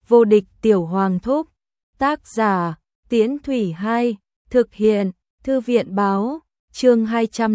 Vô địch tiểu hoàng thúc. Tác giả, Tiễn Thủy 2, thực hiện, Thư viện báo, chương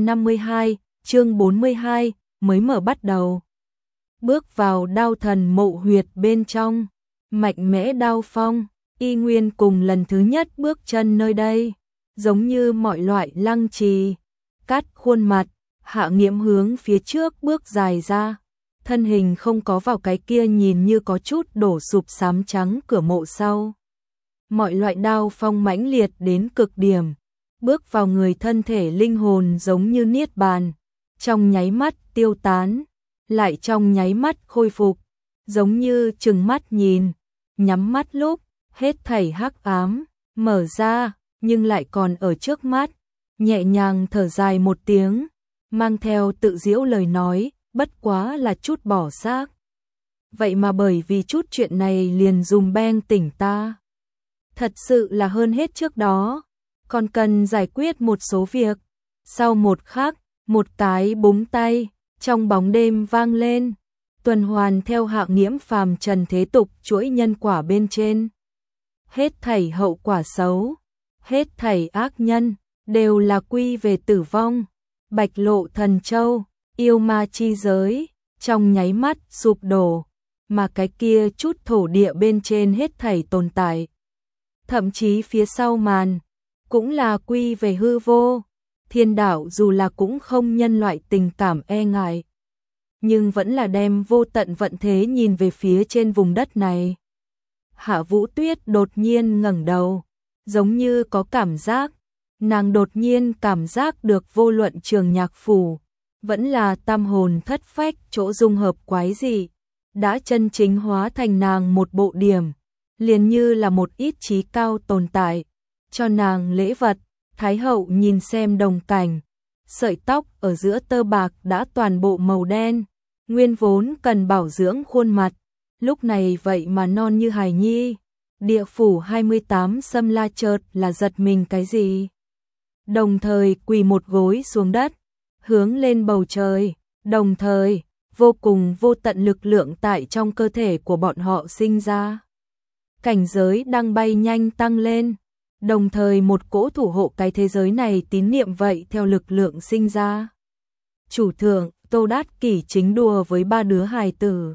252, chương 42, mới mở bắt đầu. Bước vào đao thần mộ huyệt bên trong, mạnh mẽ đao phong, y nguyên cùng lần thứ nhất bước chân nơi đây, giống như mọi loại lăng trì, cắt khuôn mặt, Hạ Nghiễm hướng phía trước bước dài ra, thân hình không có vào cái kia nhìn như có chút đổ sụp xám trắng cửa mộ sau. Mọi loại đao phong mãnh liệt đến cực điểm, bước vào người thân thể linh hồn giống như niết bàn, trong nháy mắt tiêu tán, lại trong nháy mắt khôi phục, giống như trừng mắt nhìn, nhắm mắt lúc, hết thảy hắc ám, mở ra, nhưng lại còn ở trước mắt, nhẹ nhàng thở dài một tiếng, mang theo tự giễu lời nói, bất quá là chút bỏ xác. Vậy mà bởi vì chút chuyện này liền dùm beng tỉnh ta. Thật sự là hơn hết trước đó, còn cần giải quyết một số việc. Sau một khắc, một cái búng tay, trong bóng đêm vang lên, tuần hoàn theo Hạ Nghiễm phàm trần thế tục chuỗi nhân quả bên trên. Hết thảy hậu quả xấu, hết thảy ác nhân, đều là quy về tử vong. Bạch Lộ Thần Châu, yêu ma chi giới, trong nháy mắt sụp đổ, mà cái kia chút thổ địa bên trên hết thảy tồn tại. Thậm chí phía sau màn, cũng là quy về hư vô, thiên đạo dù là cũng không nhân loại tình cảm e ngại, nhưng vẫn là đem vô tận vận thế nhìn về phía trên vùng đất này. Hạ Vũ Tuyết đột nhiên ngẩng đầu, giống như có cảm giác, nàng đột nhiên cảm giác được vô luận Trường Nhạc Phủ, vẫn là tam hồn thất phách chỗ dung hợp quái dị, đã chân chính hóa thành nàng một bộ điểm, liền như là một ít trí cao tồn tại, cho nàng lễ vật. Thái hậu nhìn xem đồng cảnh, sợi tóc ở giữa tơ bạc đã toàn bộ màu đen, nguyên vốn cần bảo dưỡng khuôn mặt, lúc này vậy mà non như hài nhi. Địa phủ 28 Xâm La chợt là giật mình cái gì? Đồng thời quỳ một gối xuống đất, hướng lên bầu trời, đồng thời vô cùng vô tận lực lượng tại trong cơ thể của bọn họ sinh ra. Cảnh giới đang bay nhanh tăng lên, đồng thời một cỗ thủ hộ cái thế giới này tín niệm vậy theo lực lượng sinh ra. Chủ thượng, Tô Đát Kỷ chính đùa với ba đứa hài tử.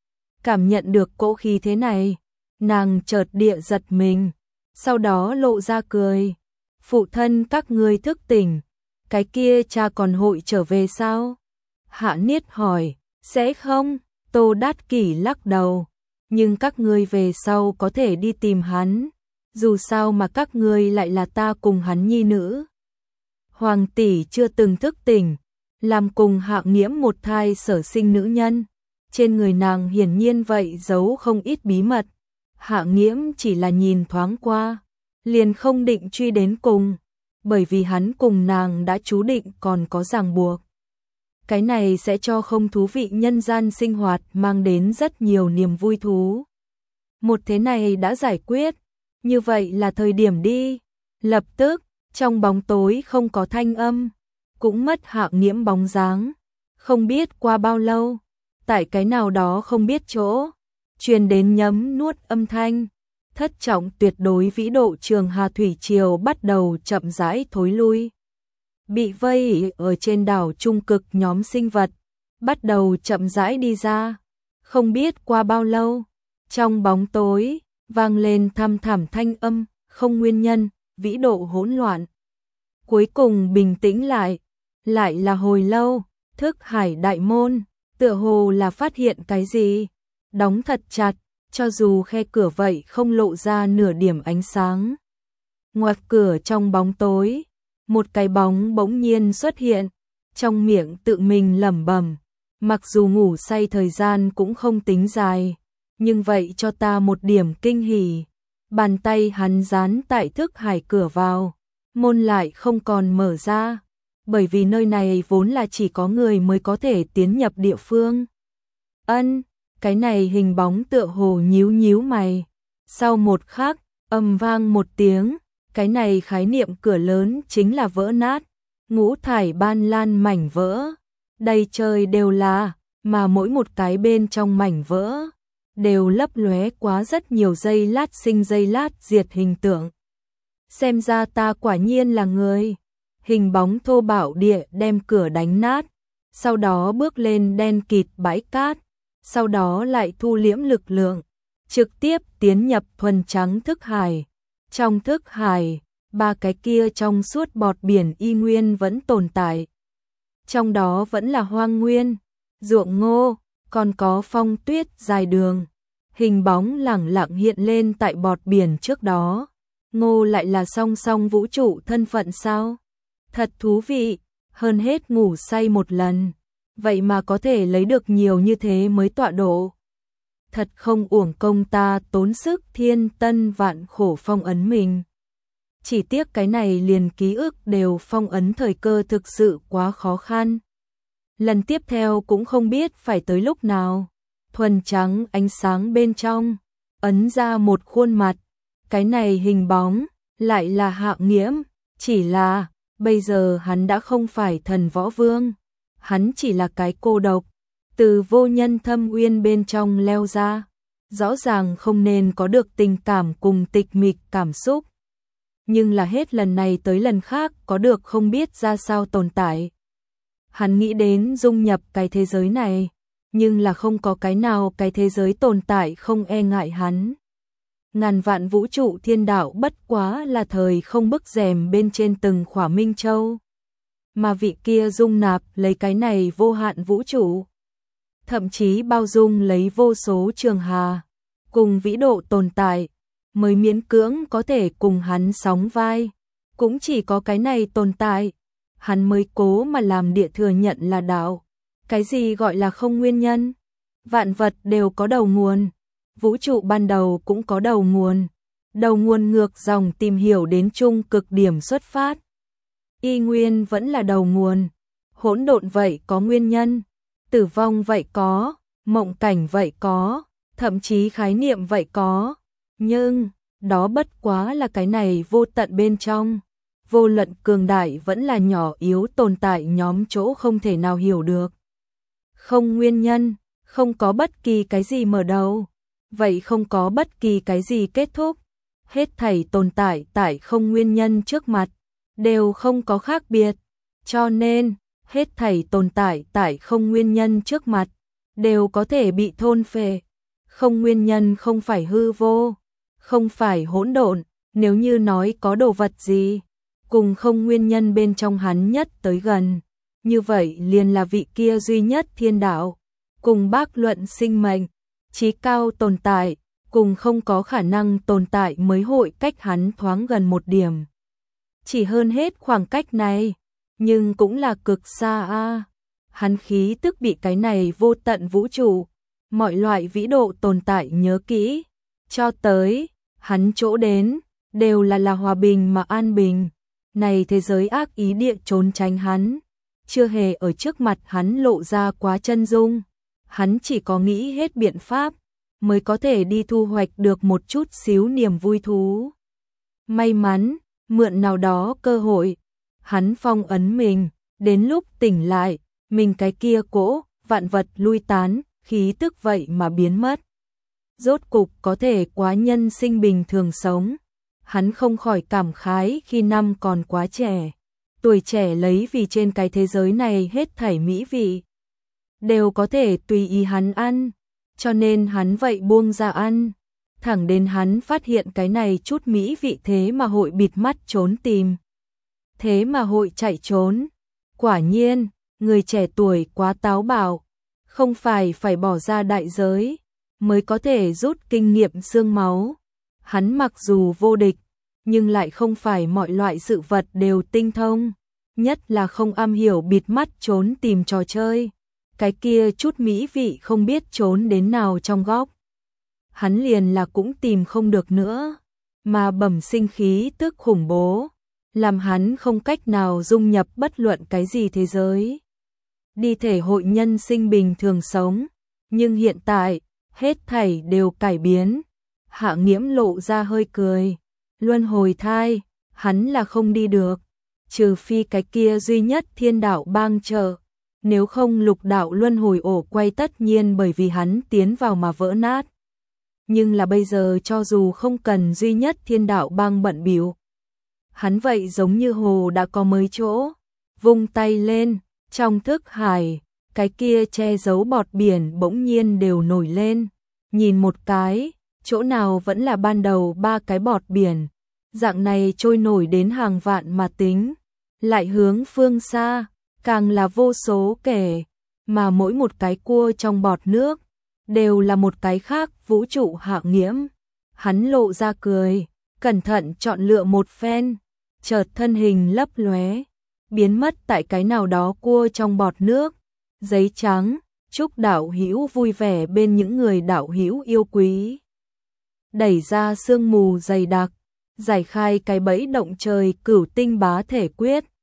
Cảm nhận được cỗ khí thế này, nàng chợt địa giật mình, sau đó lộ ra cười. Phụ thân các ngươi thức tỉnh, cái kia cha còn hội trở về sao? Hạ Niết hỏi, sẽ không? Tô Đát Kỷ lắc đầu, nhưng các ngươi về sau có thể đi tìm hắn, dù sao mà các ngươi lại là ta cùng hắn nhi nữ. Hoàng tỷ chưa từng thức tỉnh, làm cùng Hạ Nghiễm một thai sở sinh nữ nhân, trên người nàng hiển nhiên vậy giấu không ít bí mật. Hạ Nghiễm chỉ là nhìn thoáng qua, liền không định truy đến cùng, bởi vì hắn cùng nàng đã chú định còn có ràng buộc. Cái này sẽ cho không thú vị nhân gian sinh hoạt mang đến rất nhiều niềm vui thú. Một thế này đã giải quyết, như vậy là thời điểm đi. Lập tức, trong bóng tối không có thanh âm, cũng mất Hạ Nghiễm bóng dáng. Không biết qua bao lâu, tại cái nào đó không biết chỗ, truyền đến nhấm nuốt âm thanh. Thất trọng tuyệt đối vĩ độ Trường Hà thủy triều bắt đầu chậm rãi thối lui. Bị vây ở trên đảo trung cực nhóm sinh vật bắt đầu chậm rãi đi ra. Không biết qua bao lâu, trong bóng tối vang lên thăm thẳm thanh âm, không nguyên nhân, vĩ độ hỗn loạn. Cuối cùng bình tĩnh lại là hồi lâu, thức hải đại môn, tựa hồ là phát hiện cái gì, đóng thật chặt, cho dù khe cửa vậy không lộ ra nửa điểm ánh sáng. Ngoặt cửa trong bóng tối, một cái bóng bỗng nhiên xuất hiện, trong miệng tự mình lẩm bẩm, mặc dù ngủ say thời gian cũng không tính dài, nhưng vậy cho ta một điểm kinh hỉ. Bàn tay hắn dán tại thức hải cửa vào, môn lại không còn mở ra, bởi vì nơi này vốn là chỉ có người mới có thể tiến nhập địa phương. Cái này hình bóng tựa hồ nhíu nhíu mày. Sau một khắc, ầm vang một tiếng, cái này khái niệm cửa lớn chính là vỡ nát, ngũ thải ban lan mảnh vỡ, đầy trời đều là, mà mỗi một cái bên trong mảnh vỡ đều lấp lóe quá rất nhiều giây lát sinh giây lát diệt hình tượng. Xem ra ta quả nhiên là người. Hình bóng thô bạo địa đem cửa đánh nát, sau đó bước lên đen kịt bãi cát, sau đó lại thu liễm lực lượng, trực tiếp tiến nhập thuần trắng thức hải. Trong thức hải, ba cái kia trong suốt bọt biển y nguyên vẫn tồn tại. Trong đó vẫn là hoang nguyên, ruộng ngô, còn có phong tuyết dài đường. Hình bóng lẳng lặng hiện lên tại bọt biển trước đó. Ngô lại là song song vũ trụ thân phận sao? Thật thú vị, hơn hết ngủ say một lần. Vậy mà có thể lấy được nhiều như thế mới tọa độ. Thật không uổng công ta tốn sức thiên tân vạn khổ phong ấn mình. Chỉ tiếc cái này liền ký ức đều phong ấn thời cơ thực sự quá khó khăn. Lần tiếp theo cũng không biết phải tới lúc nào. Thuần trắng ánh sáng bên trong, ấn ra một khuôn mặt. Cái này hình bóng, lại là Hạng Nghiễm. Chỉ là, bây giờ hắn đã không phải thần võ vương. Hắn chỉ là cái cô độc, từ vô nhân thâm uyên bên trong leo ra. Rõ ràng không nên có được tình cảm cùng tịch mịch cảm xúc. Nhưng là hết lần này tới lần khác có được không biết ra sao tồn tại. Hắn nghĩ đến dung nhập cái thế giới này, nhưng là không có cái nào cái thế giới tồn tại không e ngại hắn. Ngàn vạn vũ trụ thiên đạo bất quá là thời không bức rèm bên trên từng khỏa minh châu. Mà vị kia dung nạp lấy cái này vô hạn vũ trụ. Thậm chí bao dung lấy vô số trường hà, cùng vĩ độ tồn tại, mới miễn cưỡng có thể cùng hắn sóng vai. Cũng chỉ có cái này tồn tại, hắn mới cố mà làm địa thừa nhận là đạo. Cái gì gọi là không nguyên nhân? Vạn vật đều có đầu nguồn, vũ trụ ban đầu cũng có đầu nguồn. Đầu nguồn ngược dòng tìm hiểu đến chung cực điểm xuất phát. Y nguyên vẫn là đầu nguồn, hỗn độn vậy có nguyên nhân, tử vong vậy có, mộng cảnh vậy có, thậm chí khái niệm vậy có. Nhưng, đó bất quá là cái này vô tận bên trong. Vô luận cường đại vẫn là nhỏ yếu tồn tại nhóm chỗ không thể nào hiểu được. Không nguyên nhân, không có bất kỳ cái gì mở đầu, vậy không có bất kỳ cái gì kết thúc. Hết thảy tồn tại tại không nguyên nhân trước mặt, đều không có khác biệt. Cho nên, hết thảy tồn tại tại không nguyên nhân trước mặt, đều có thể bị thôn phệ. Không nguyên nhân không phải hư vô, không phải hỗn độn. Nếu như nói có đồ vật gì cùng không nguyên nhân bên trong hắn nhất tới gần, như vậy liền là vị kia duy nhất thiên đạo, cùng bác luận sinh mệnh, chí cao tồn tại, cùng không có khả năng tồn tại mới hội cách hắn thoáng gần một điểm. Chỉ hơn hết khoảng cách này, nhưng cũng là cực xa a. Hắn khí tức bị cái này vô tận vũ trụ, mọi loại vĩ độ tồn tại nhớ kỹ, cho tới hắn chỗ đến đều là hòa bình mà an bình. Này thế giới ác ý địa trốn tránh hắn, chưa hề ở trước mặt hắn lộ ra quá chân dung. Hắn chỉ có nghĩ hết biện pháp mới có thể đi thu hoạch được một chút xíu niềm vui thú. May mắn, mượn nào đó cơ hội, hắn phong ấn mình, đến lúc tỉnh lại, mình cái kia cỗ, vạn vật lui tán, khí tức vậy mà biến mất. Rốt cục có thể quá nhân sinh bình thường sống. Hắn không khỏi cảm khái khi năm còn quá trẻ. Tuổi trẻ lấy vì trên cái thế giới này hết thảy mỹ vị đều có thể tùy ý hắn ăn, cho nên hắn vậy buông ra ăn. Thẳng đến hắn phát hiện cái này chút mỹ vị thế mà hội bịt mắt trốn tìm. Thế mà hội chạy trốn. Quả nhiên, người trẻ tuổi quá táo bạo, không phải bỏ ra đại giới mới có thể rút kinh nghiệm xương máu. Hắn mặc dù vô địch, nhưng lại không phải mọi loại sự vật đều tinh thông, nhất là không am hiểu bịt mắt trốn tìm trò chơi. Cái kia chút mỹ vị không biết trốn đến nào trong góc. Hắn liền là cũng tìm không được nữa, mà bẩm sinh khí tức khủng bố, làm hắn không cách nào dung nhập bất luận cái gì thế giới. Đi thể hội nhân sinh bình thường sống, nhưng hiện tại, hết thảy đều cải biến. Hạng Nghiễm lộ ra hơi cười. Luân hồi thai, hắn là không đi được, trừ phi cái kia duy nhất thiên đạo bang trợ. Nếu không lục đạo luân hồi ổ quay tất nhiên bởi vì hắn tiến vào mà vỡ nát. nhưng là bây giờ cho dù không cần duy nhất Thiên Đạo Bang bận bịu, hắn vậy giống như hồ đã có mới chỗ, vung tay lên, trong thức hải, cái kia che giấu bọt biển bỗng nhiên đều nổi lên, nhìn một cái, chỗ nào vẫn là ban đầu 3 cái bọt biển, dạng này trôi nổi đến hàng vạn mà tính, lại hướng phương xa, càng là vô số kể, mà mỗi một cái cua trong bọt nước, đều là một cái khác vũ trụ hạng nghiễm. Hắn lộ ra cười, cẩn thận chọn lựa một phen, chợt thân hình lấp lóe, biến mất tại cái nào đó cua trong bọt nước. Giấy trắng, chúc đạo hữu vui vẻ bên những người đạo hữu yêu quý. Đẩy ra sương mù dày đặc, giải khai cái bẫy động trời Cửu Tinh Bá Thể Quyết.